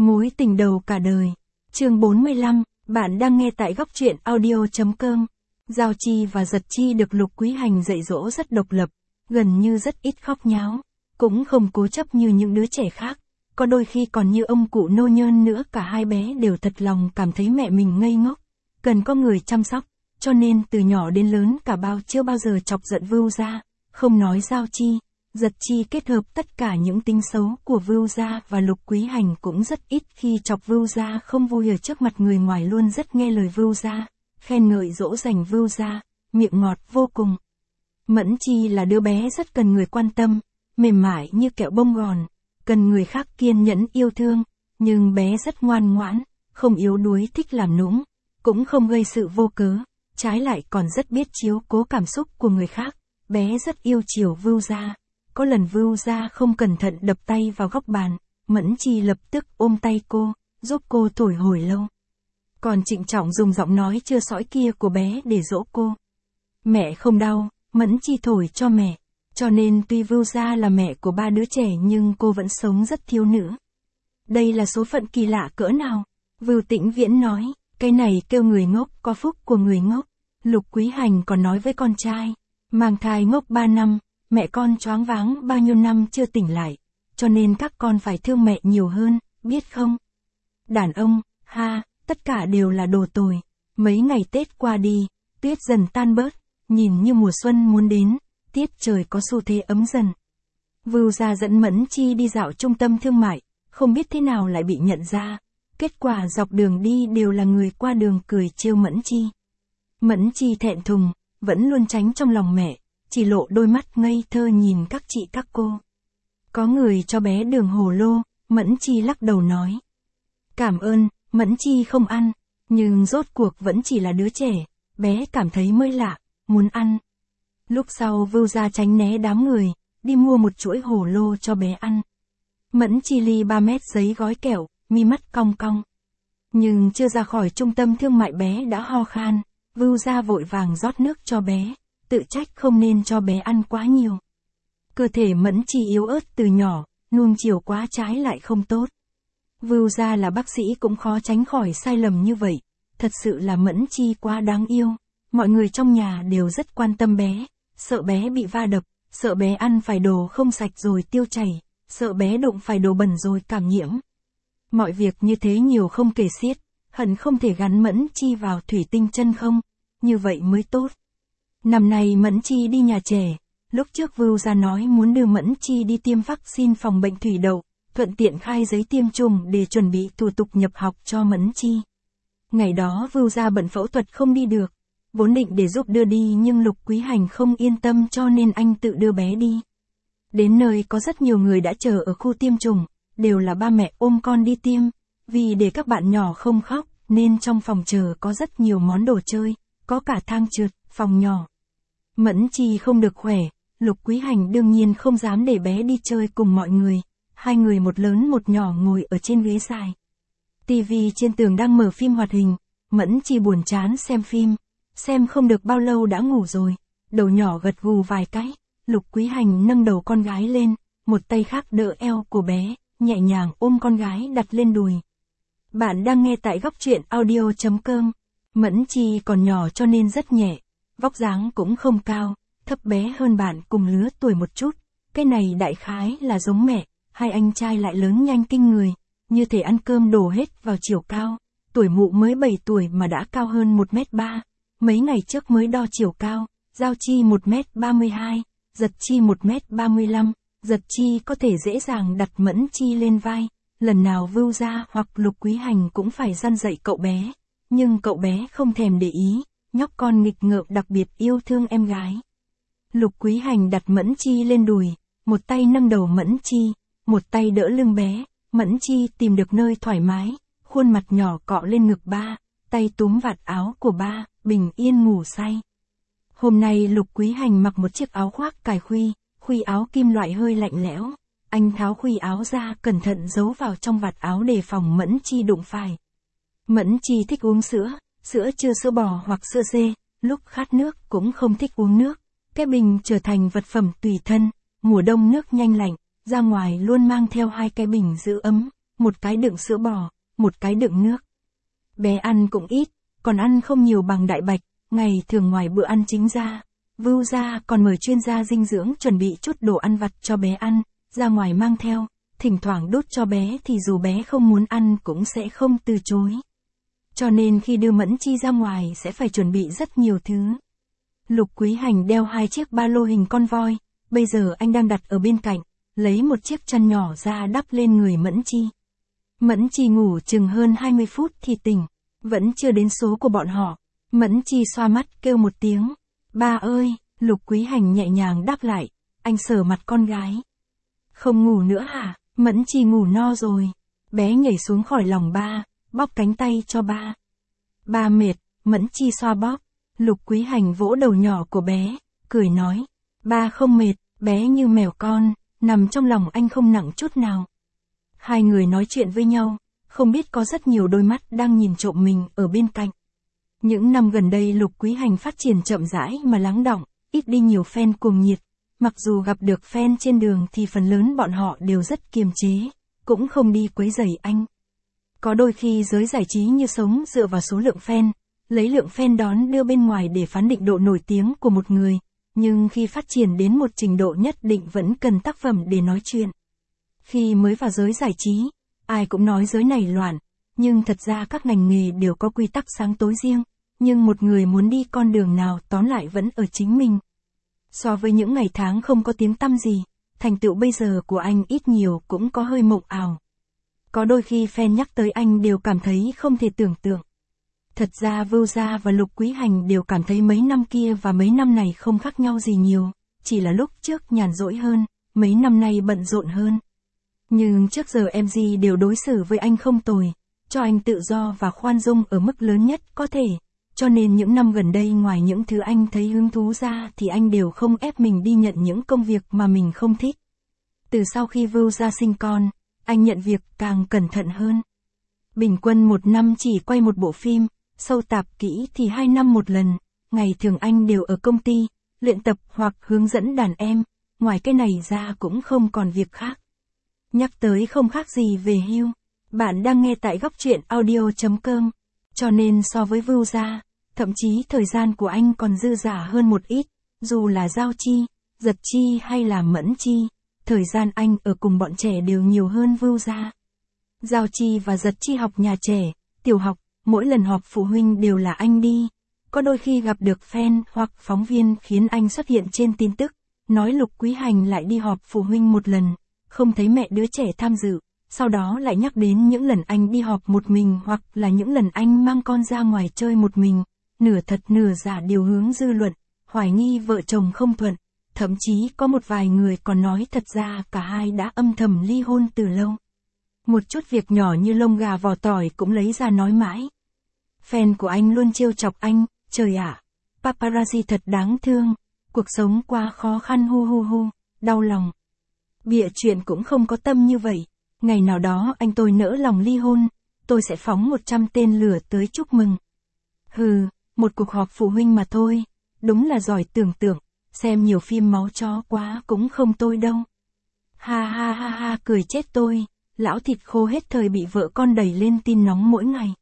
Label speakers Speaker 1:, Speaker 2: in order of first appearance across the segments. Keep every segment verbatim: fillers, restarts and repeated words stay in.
Speaker 1: Mối tình đầu cả đời. Chương bốn mươi lăm, bạn đang nghe tại góc truyện audio chấm com. Giao Chi và Giật Chi được Lục Quý Hành dạy dỗ rất độc lập, gần như rất ít khóc nháo, cũng không cố chấp như những đứa trẻ khác. Có đôi khi còn như ông cụ nô nhơn nữa, cả hai bé đều thật lòng cảm thấy mẹ mình ngây ngốc, cần có người chăm sóc, cho nên từ nhỏ đến lớn cả bao chưa bao giờ chọc giận Vưu Gia. Không nói Giao Chi, Giật Chi kết hợp tất cả những tính xấu của Vưu Gia và Lục Quý Hành cũng rất ít khi chọc Vưu Gia không vui ở trước mặt người ngoài, luôn rất nghe lời Vưu Gia, khen ngợi dỗ dành Vưu Gia, miệng ngọt vô cùng. Mẫn Chi là đứa bé rất cần người quan tâm, mềm mại như kẹo bông gòn, cần người khác kiên nhẫn yêu thương, nhưng bé rất ngoan ngoãn, không yếu đuối thích làm nũng, cũng không gây sự vô cớ, trái lại còn rất biết chiếu cố cảm xúc của người khác. Bé rất yêu chiều Vưu Gia. Có lần Vưu Gia không cẩn thận đập tay vào góc bàn, Mẫn Chi lập tức ôm tay cô, giúp cô thổi hồi lâu. Còn trịnh trọng dùng giọng nói chưa sõi kia của bé để dỗ cô. Mẹ không đau, Mẫn Chi thổi cho mẹ. Cho nên tuy Vưu Gia là mẹ của ba đứa trẻ nhưng cô vẫn sống rất thiếu nữ. Đây là số phận kỳ lạ cỡ nào? Vưu Tĩnh Viễn nói, cái này kêu người ngốc có phúc của người ngốc. Lục Quý Hành còn nói với con trai, mang thai ngốc ba năm, mẹ con choáng váng bao nhiêu năm chưa tỉnh lại, cho nên các con phải thương mẹ nhiều hơn, biết không? Đàn ông, ha, tất cả đều là đồ tồi. Mấy ngày Tết qua đi, tuyết dần tan bớt, nhìn như mùa xuân muốn đến, tiết trời có xu thế ấm dần. Vưu Gia dẫn Mẫn Chi đi dạo trung tâm thương mại, không biết thế nào lại bị nhận ra, kết quả dọc đường đi đều là người qua đường cười trêu Mẫn Chi. Mẫn Chi thẹn thùng, vẫn luôn tránh trong lòng mẹ, chỉ lộ đôi mắt ngây thơ nhìn các chị các cô. Có người cho bé đường hồ lô, Mẫn Chi lắc đầu nói. Cảm ơn, Mẫn Chi không ăn, nhưng rốt cuộc vẫn chỉ là đứa trẻ, bé cảm thấy mới lạ, muốn ăn. Lúc sau Vưu Gia tránh né đám người, đi mua một chuỗi hồ lô cho bé ăn. Mẫn Chi ly ba mét giấy gói kẹo, mi mắt cong cong. Nhưng chưa ra khỏi trung tâm thương mại bé đã ho khan, Vưu Gia vội vàng rót nước cho bé, tự trách không nên cho bé ăn quá nhiều. Cơ thể Mẫn Chi yếu ớt từ nhỏ, nuông chiều quá trái lại không tốt. Vưu Gia là bác sĩ cũng khó tránh khỏi sai lầm như vậy, thật sự là Mẫn Chi quá đáng yêu. Mọi người trong nhà đều rất quan tâm bé, sợ bé bị va đập, sợ bé ăn phải đồ không sạch rồi tiêu chảy, sợ bé đụng phải đồ bẩn rồi cảm nhiễm. Mọi việc như thế nhiều không kể xiết, hận không thể gắn Mẫn Chi vào thủy tinh chân không, như vậy mới tốt. Năm nay Mẫn Chi đi nhà trẻ, lúc trước Vưu Gia nói muốn đưa Mẫn Chi đi tiêm vaccine phòng bệnh thủy đậu, thuận tiện khai giấy tiêm chủng để chuẩn bị thủ tục nhập học cho Mẫn Chi. Ngày đó Vưu Gia bận phẫu thuật không đi được, vốn định để giúp đưa đi nhưng Lục Quý Hành không yên tâm cho nên anh tự đưa bé đi. Đến nơi có rất nhiều người đã chờ ở khu tiêm chủng, đều là ba mẹ ôm con đi tiêm, vì để các bạn nhỏ không khóc nên trong phòng chờ có rất nhiều món đồ chơi, có cả thang trượt, phòng nhỏ. Mẫn Chi không được khỏe, Lục Quý Hành đương nhiên không dám để bé đi chơi cùng mọi người, hai người một lớn một nhỏ ngồi ở trên ghế dài. Tivi trên tường đang mở phim hoạt hình, Mẫn Chi buồn chán xem phim, xem không được bao lâu đã ngủ rồi, đầu nhỏ gật gù vài cái, Lục Quý Hành nâng đầu con gái lên, một tay khác đỡ eo của bé, nhẹ nhàng ôm con gái đặt lên đùi. Bạn đang nghe tại góc truyện audio chấm com. Mẫn Chi còn nhỏ cho nên rất nhẹ, vóc dáng cũng không cao, thấp bé hơn bạn cùng lứa tuổi một chút, cái này đại khái là giống mẹ, hai anh trai lại lớn nhanh kinh người, như thể ăn cơm đổ hết vào chiều cao, tuổi mụ mới bảy tuổi mà đã cao hơn một mét ba, mấy ngày trước mới đo chiều cao, Giao Chi một mét ba mươi hai, Giật Chi một mét ba mươi lăm, Giật Chi có thể dễ dàng đặt Mẫn Chi lên vai, lần nào Vưu Gia hoặc Lục Quý Hành cũng phải răn dạy cậu bé. Nhưng cậu bé không thèm để ý, nhóc con nghịch ngợm đặc biệt yêu thương em gái. Lục Quý Hành đặt Mẫn Chi lên đùi, một tay nâng đầu Mẫn Chi, một tay đỡ lưng bé, Mẫn Chi tìm được nơi thoải mái, khuôn mặt nhỏ cọ lên ngực ba, tay túm vạt áo của ba, bình yên ngủ say. Hôm nay Lục Quý Hành mặc một chiếc áo khoác cài khuy, khuy áo kim loại hơi lạnh lẽo, anh tháo khuy áo ra cẩn thận giấu vào trong vạt áo đề phòng Mẫn Chi đụng phải. Mẫn Chi thích uống sữa, sữa chưa sữa bò hoặc sữa dê, lúc khát nước cũng không thích uống nước. Cái bình trở thành vật phẩm tùy thân, mùa đông nước nhanh lạnh, ra ngoài luôn mang theo hai cái bình giữ ấm, một cái đựng sữa bò, một cái đựng nước. Bé ăn cũng ít, còn ăn không nhiều bằng Đại Bạch, ngày thường ngoài bữa ăn chính ra. Vưu gia còn mời chuyên gia dinh dưỡng chuẩn bị chút đồ ăn vặt cho bé ăn, ra ngoài mang theo, thỉnh thoảng đút cho bé thì dù bé không muốn ăn cũng sẽ không từ chối. Cho nên khi đưa Mẫn Chi ra ngoài sẽ phải chuẩn bị rất nhiều thứ. Lục Quý Hành đeo hai chiếc ba lô hình con voi, bây giờ anh đang đặt ở bên cạnh, lấy một chiếc chăn nhỏ ra đắp lên người Mẫn Chi. Mẫn Chi ngủ chừng hơn hai mươi phút thì tỉnh, vẫn chưa đến số của bọn họ. Mẫn Chi xoa mắt kêu một tiếng, ba ơi, Lục Quý Hành nhẹ nhàng đáp lại, anh sờ mặt con gái. Không ngủ nữa hả? Mẫn Chi ngủ no rồi. Bé nhảy xuống khỏi lòng ba, bóp cánh tay cho ba. Ba mệt, Mẫn Chi xoa bóp. Lục Quý Hành vỗ đầu nhỏ của bé, cười nói, ba không mệt, bé như mèo con, nằm trong lòng anh không nặng chút nào. Hai người nói chuyện với nhau, không biết có rất nhiều đôi mắt đang nhìn trộm mình ở bên cạnh. Những năm gần đây Lục Quý Hành phát triển chậm rãi mà lắng đọng, ít đi nhiều fan cuồng nhiệt. Mặc dù gặp được fan trên đường thì phần lớn bọn họ đều rất kiềm chế, cũng không đi quấy rầy anh. Có đôi khi giới giải trí như sống dựa vào số lượng fan, lấy lượng fan đón đưa bên ngoài để phán định độ nổi tiếng của một người, nhưng khi phát triển đến một trình độ nhất định vẫn cần tác phẩm để nói chuyện. Khi mới vào giới giải trí, ai cũng nói giới này loạn, nhưng thật ra các ngành nghề đều có quy tắc sáng tối riêng, nhưng một người muốn đi con đường nào tóm lại vẫn ở chính mình. So với những ngày tháng không có tiếng tăm gì, thành tựu bây giờ của anh ít nhiều cũng có hơi mộng ảo. Có đôi khi fan nhắc tới anh đều cảm thấy không thể tưởng tượng. Thật ra Vưu Gia và Lục Quý Hành đều cảm thấy mấy năm kia và mấy năm này không khác nhau gì nhiều, chỉ là lúc trước nhàn rỗi hơn, mấy năm nay bận rộn hơn. Nhưng trước giờ em gi đều đối xử với anh không tồi, cho anh tự do và khoan dung ở mức lớn nhất có thể. Cho nên những năm gần đây ngoài những thứ anh thấy hứng thú ra thì anh đều không ép mình đi nhận những công việc mà mình không thích. Từ sau khi Vưu Gia sinh con, anh nhận việc càng cẩn thận hơn. Bình quân một năm chỉ quay một bộ phim, sâu tạp kỹ thì hai năm một lần, ngày thường anh đều ở công ty, luyện tập hoặc hướng dẫn đàn em, ngoài cái này ra cũng không còn việc khác. Nhắc tới không khác gì về hưu, bạn đang nghe tại góc truyện audio chấm com, cho nên so với Vưu Gia, thậm chí thời gian của anh còn dư dả hơn một ít, dù là Giao Chi, Giật Chi hay là Mẫn Chi, thời gian anh ở cùng bọn trẻ đều nhiều hơn Vưu Gia. Giao Chi và Giật Chi học nhà trẻ, tiểu học, mỗi lần họp phụ huynh đều là anh đi. Có đôi khi gặp được fan hoặc phóng viên khiến anh xuất hiện trên tin tức, nói Lục Quý Hành lại đi họp phụ huynh một lần, không thấy mẹ đứa trẻ tham dự, sau đó lại nhắc đến những lần anh đi họp một mình hoặc là những lần anh mang con ra ngoài chơi một mình, nửa thật nửa giả điều hướng dư luận, hoài nghi vợ chồng không thuận, thậm chí có một vài người còn nói thật ra cả hai đã âm thầm ly hôn từ lâu. Một chút việc nhỏ như lông gà vỏ tỏi cũng lấy ra nói mãi. Fan của anh luôn trêu chọc anh, trời ạ, paparazzi thật đáng thương, cuộc sống quá khó khăn hu hu hu, đau lòng. Bịa chuyện cũng không có tâm như vậy, ngày nào đó anh tôi nỡ lòng ly hôn, tôi sẽ phóng một trăm tên lửa tới chúc mừng. Hừ, một cuộc họp phụ huynh mà thôi, đúng là giỏi tưởng tượng, xem nhiều phim máu chó quá cũng không tôi đâu. Ha ha ha ha cười chết tôi, lão thịt khô hết thời bị vợ con đẩy lên tin nóng mỗi ngày.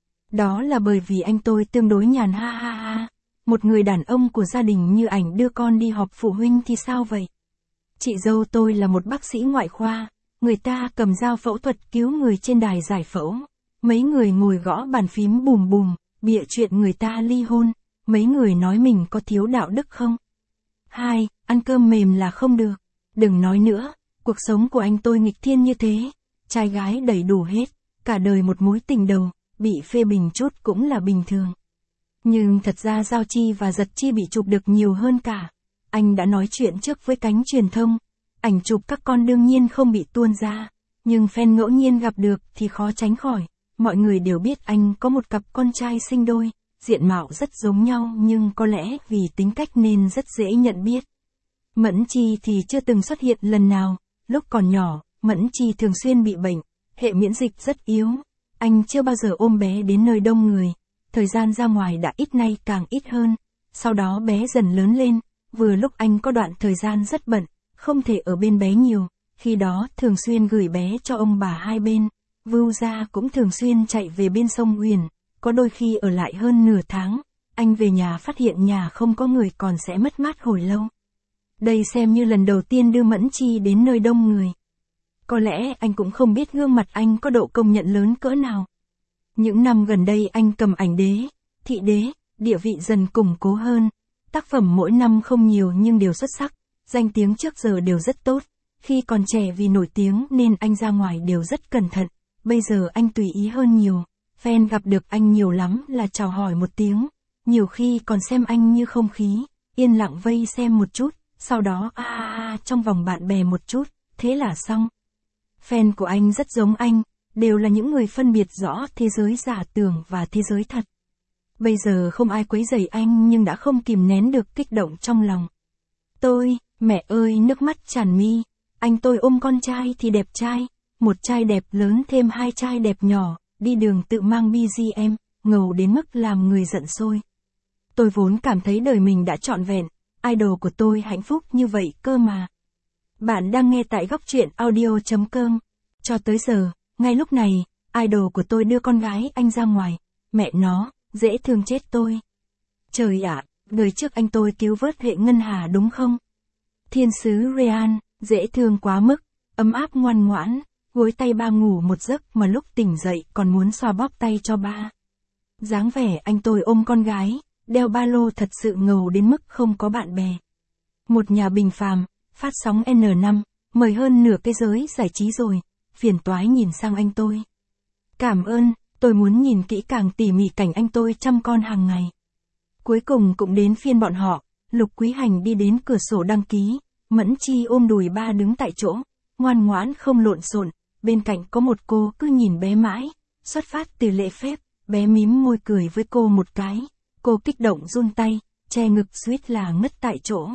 Speaker 1: Đó là bởi vì anh tôi tương đối nhàn ha ha ha, một người đàn ông của gia đình như ảnh đưa con đi họp phụ huynh thì sao vậy? Chị dâu tôi là một bác sĩ ngoại khoa, người ta cầm dao phẫu thuật cứu người trên đài giải phẫu, mấy người ngồi gõ bàn phím bùm bùm, bịa chuyện người ta ly hôn, mấy người nói mình có thiếu đạo đức không? Hai, ăn cơm mềm là không được, đừng nói nữa, cuộc sống của anh tôi nghịch thiên như thế, trai gái đầy đủ hết, cả đời một mối tình đầu, bị phê bình chút cũng là bình thường. Nhưng thật ra Giao Chi và Giật Chi bị chụp được nhiều hơn cả. Anh đã nói chuyện trước với cánh truyền thông, ảnh chụp các con đương nhiên không bị tuôn ra, nhưng fan ngẫu nhiên gặp được thì khó tránh khỏi. Mọi người đều biết anh có một cặp con trai sinh đôi, diện mạo rất giống nhau nhưng có lẽ vì tính cách nên rất dễ nhận biết. Mẫn Chi thì chưa từng xuất hiện lần nào, lúc còn nhỏ, Mẫn Chi thường xuyên bị bệnh, hệ miễn dịch rất yếu. Anh chưa bao giờ ôm bé đến nơi đông người, thời gian ra ngoài đã ít nay càng ít hơn, sau đó bé dần lớn lên, vừa lúc anh có đoạn thời gian rất bận, không thể ở bên bé nhiều, khi đó thường xuyên gửi bé cho ông bà hai bên, Vưu Gia cũng thường xuyên chạy về bên sông Huyền, có đôi khi ở lại hơn nửa tháng, anh về nhà phát hiện nhà không có người còn sẽ mất mát hồi lâu. Đây xem như lần đầu tiên đưa Mẫn Chi đến nơi đông người. Có lẽ anh cũng không biết gương mặt anh có độ công nhận lớn cỡ nào. Những năm gần đây anh cầm ảnh đế, thị đế, địa vị dần củng cố hơn. Tác phẩm mỗi năm không nhiều nhưng đều xuất sắc, danh tiếng trước giờ đều rất tốt. Khi còn trẻ vì nổi tiếng nên anh ra ngoài đều rất cẩn thận, bây giờ anh tùy ý hơn nhiều. Fan gặp được anh nhiều lắm là chào hỏi một tiếng, nhiều khi còn xem anh như không khí, yên lặng vây xem một chút, sau đó a a a trong vòng bạn bè một chút, thế là xong. Fan của anh rất giống anh, đều là những người phân biệt rõ thế giới giả tưởng và thế giới thật. Bây giờ không ai quấy rầy anh nhưng đã không kìm nén được kích động trong lòng. Tôi, mẹ ơi, nước mắt tràn mi, anh tôi ôm con trai thì đẹp trai, một trai đẹp lớn thêm hai trai đẹp nhỏ, đi đường tự mang bê giê em, ngầu đến mức làm người giận sôi. Tôi vốn cảm thấy đời mình đã trọn vẹn, idol của tôi hạnh phúc như vậy cơ mà. Bạn đang nghe tại góc truyện audio chấm com. Cho tới giờ, ngay lúc này, idol của tôi đưa con gái anh ra ngoài, mẹ nó, dễ thương chết tôi. Trời ạ, đời trước anh tôi cứu vớt hệ ngân hà đúng không? Thiên sứ Ryan, dễ thương quá mức, ấm áp ngoan ngoãn, gối tay ba ngủ một giấc mà lúc tỉnh dậy còn muốn xoa bóp tay cho ba. Dáng vẻ anh tôi ôm con gái, đeo ba lô thật sự ngầu đến mức không có bạn bè. Một nhà bình phàm, phát sóng en năm, mời hơn nửa cái giới giải trí rồi, phiền toái nhìn sang anh tôi. Cảm ơn, tôi muốn nhìn kỹ càng tỉ mỉ cảnh anh tôi chăm con hàng ngày. Cuối cùng cũng đến phiên bọn họ, Lục Quý Hành đi đến cửa sổ đăng ký, Mẫn Chi ôm đùi ba đứng tại chỗ, ngoan ngoãn không lộn xộn, bên cạnh có một cô cứ nhìn bé mãi, xuất phát từ lễ phép, bé mím môi cười với cô một cái, cô kích động run tay, che ngực suýt là ngất tại chỗ.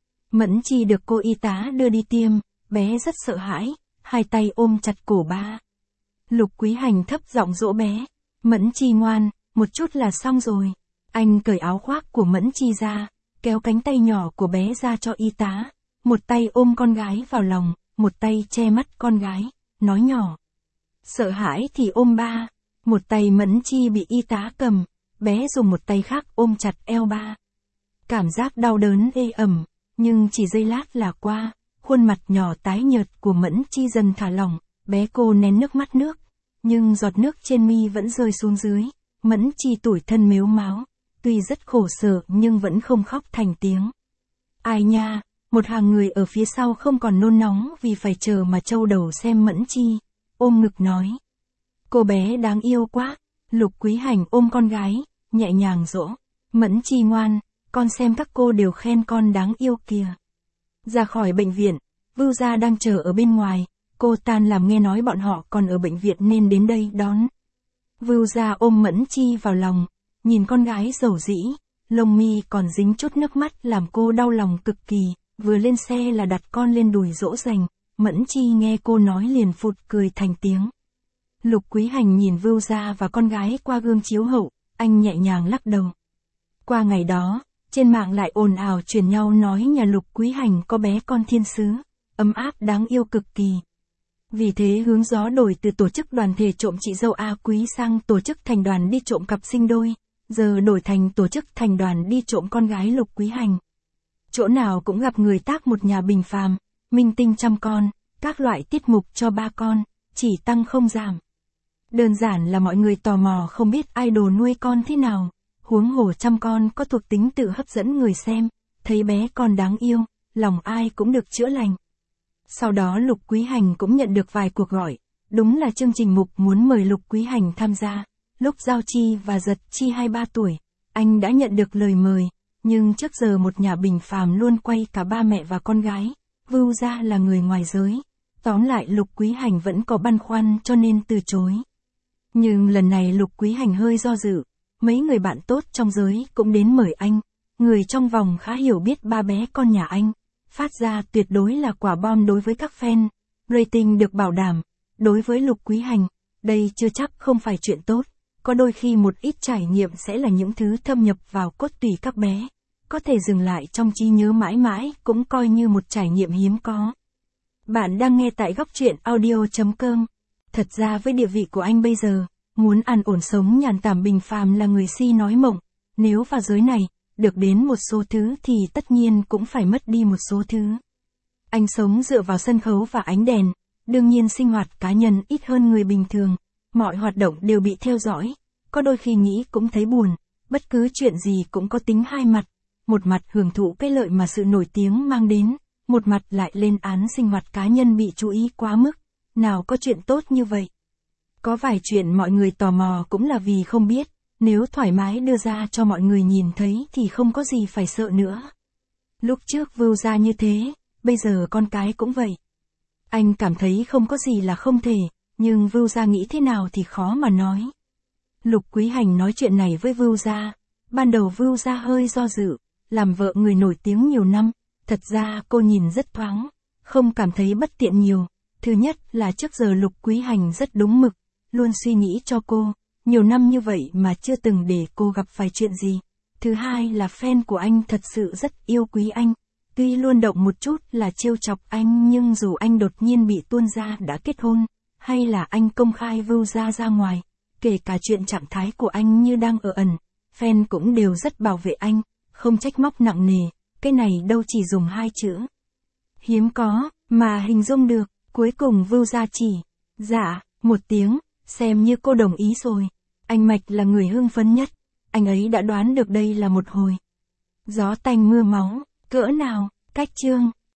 Speaker 1: Mẫn Chi được cô y tá đưa đi tiêm, bé rất sợ hãi, hai tay ôm chặt cổ ba. Lục Quý Hành thấp giọng dỗ bé, Mẫn Chi ngoan, một chút là xong rồi. Anh cởi áo khoác của Mẫn Chi ra, kéo cánh tay nhỏ của bé ra cho y tá, một tay ôm con gái vào lòng, một tay che mắt con gái, nói nhỏ. Sợ hãi thì ôm ba, một tay Mẫn Chi bị y tá cầm, bé dùng một tay khác ôm chặt eo ba. Cảm giác đau đớn ê ẩm, nhưng chỉ giây lát là qua, khuôn mặt nhỏ tái nhợt của Mẫn Chi dần thả lỏng, bé cô nén nước mắt nước, nhưng giọt nước trên mi vẫn rơi xuống dưới, Mẫn Chi tủi thân mếu máo, tuy rất khổ sở nhưng vẫn không khóc thành tiếng. Ai nha, một hàng người ở phía sau không còn nôn nóng vì phải chờ mà trâu đầu xem Mẫn Chi, ôm ngực nói. Cô bé đáng yêu quá, Lục Quý Hành ôm con gái, nhẹ nhàng dỗ, Mẫn Chi ngoan, con xem các cô đều khen con đáng yêu kìa. Ra khỏi bệnh viện, Vưu Gia đang chờ ở bên ngoài, cô tan làm nghe nói bọn họ còn ở bệnh viện nên đến đây đón. Vưu Gia ôm Mẫn Chi vào lòng, nhìn con gái dầu dĩ, lông mi còn dính chút nước mắt làm cô đau lòng cực kỳ, vừa lên xe là đặt con lên đùi dỗ dành, Mẫn Chi nghe cô nói liền phụt cười thành tiếng. Lục Quý Hành nhìn Vưu Gia và con gái qua gương chiếu hậu, anh nhẹ nhàng lắc đầu. Qua ngày đó, trên mạng lại ồn ào truyền nhau nói nhà Lục Quý Hành có bé con thiên sứ, ấm áp đáng yêu cực kỳ. Vì thế hướng gió đổi từ tổ chức đoàn thể trộm chị dâu A Quý sang tổ chức thành đoàn đi trộm cặp sinh đôi, giờ đổi thành tổ chức thành đoàn đi trộm con gái Lục Quý Hành. Chỗ nào cũng gặp người tác một nhà bình phàm, minh tinh chăm con, các loại tiết mục cho ba con, chỉ tăng không giảm. Đơn giản là mọi người tò mò không biết idol nuôi con thế nào, huống hồ chăm con có thuộc tính tự hấp dẫn người xem, thấy bé con đáng yêu, lòng ai cũng được chữa lành. Sau đó Lục Quý Hành cũng nhận được vài cuộc gọi, đúng là chương trình mục muốn mời Lục Quý Hành tham gia. Lúc Giao Chi và Giật Chi hai mươi ba tuổi, anh đã nhận được lời mời, nhưng trước giờ một nhà bình phàm luôn quay cả ba mẹ và con gái, Vưu Gia là người ngoài giới. Tóm lại Lục Quý Hành vẫn có băn khoăn cho nên từ chối. Nhưng lần này Lục Quý Hành hơi do dự, mấy người bạn tốt trong giới cũng đến mời anh, người trong vòng khá hiểu biết ba bé con nhà anh, phát ra tuyệt đối là quả bom đối với các fan, rating được bảo đảm, đối với Lục Quý Hành, đây chưa chắc không phải chuyện tốt, có đôi khi một ít trải nghiệm sẽ là những thứ thâm nhập vào cốt tủy các bé, có thể dừng lại trong trí nhớ mãi mãi cũng coi như một trải nghiệm hiếm có. Bạn đang nghe tại góc truyện audio chấm com. Thật ra với địa vị của anh bây giờ, muốn an ổn sống nhàn tản bình phàm là người si nói mộng. Nếu vào giới này, được đến một số thứ thì tất nhiên cũng phải mất đi một số thứ. Anh sống dựa vào sân khấu và ánh đèn, đương nhiên sinh hoạt cá nhân ít hơn người bình thường. Mọi hoạt động đều bị theo dõi, có đôi khi nghĩ cũng thấy buồn, bất cứ chuyện gì cũng có tính hai mặt. Một mặt hưởng thụ cái lợi mà sự nổi tiếng mang đến, một mặt lại lên án sinh hoạt cá nhân bị chú ý quá mức. Nào có chuyện tốt như vậy. Có vài chuyện mọi người tò mò cũng là vì không biết, nếu thoải mái đưa ra cho mọi người nhìn thấy thì không có gì phải sợ nữa. Lúc trước vưu ra như thế, bây giờ con cái cũng vậy. Anh cảm thấy không có gì là không thể, nhưng vưu ra nghĩ thế nào thì khó mà nói. Lục Quý Hành nói chuyện này với vưu ra, ban đầu vưu ra hơi do dự, làm vợ người nổi tiếng nhiều năm, thật ra cô nhìn rất thoáng, không cảm thấy bất tiện nhiều. Thứ nhất là trước giờ Lục Quý Hành rất đúng mực, luôn suy nghĩ cho cô, nhiều năm như vậy mà chưa từng để cô gặp phải chuyện gì. Thứ hai là fan của anh thật sự rất yêu quý anh, tuy luôn động một chút là trêu chọc anh nhưng dù anh đột nhiên bị tuôn ra đã kết hôn, hay là anh công khai vưu ra ra ngoài, kể cả chuyện trạng thái của anh như đang ở ẩn, fan cũng đều rất bảo vệ anh, không trách móc nặng nề, cái này đâu chỉ dùng hai chữ. Hiếm có, mà hình dung được. Cuối cùng vưu ra chỉ, dạ, một tiếng, xem như cô đồng ý rồi. Anh Mạch là người hưng phấn nhất, anh ấy đã đoán được đây là một hồi gió tanh mưa máu, cỡ nào, cách chương.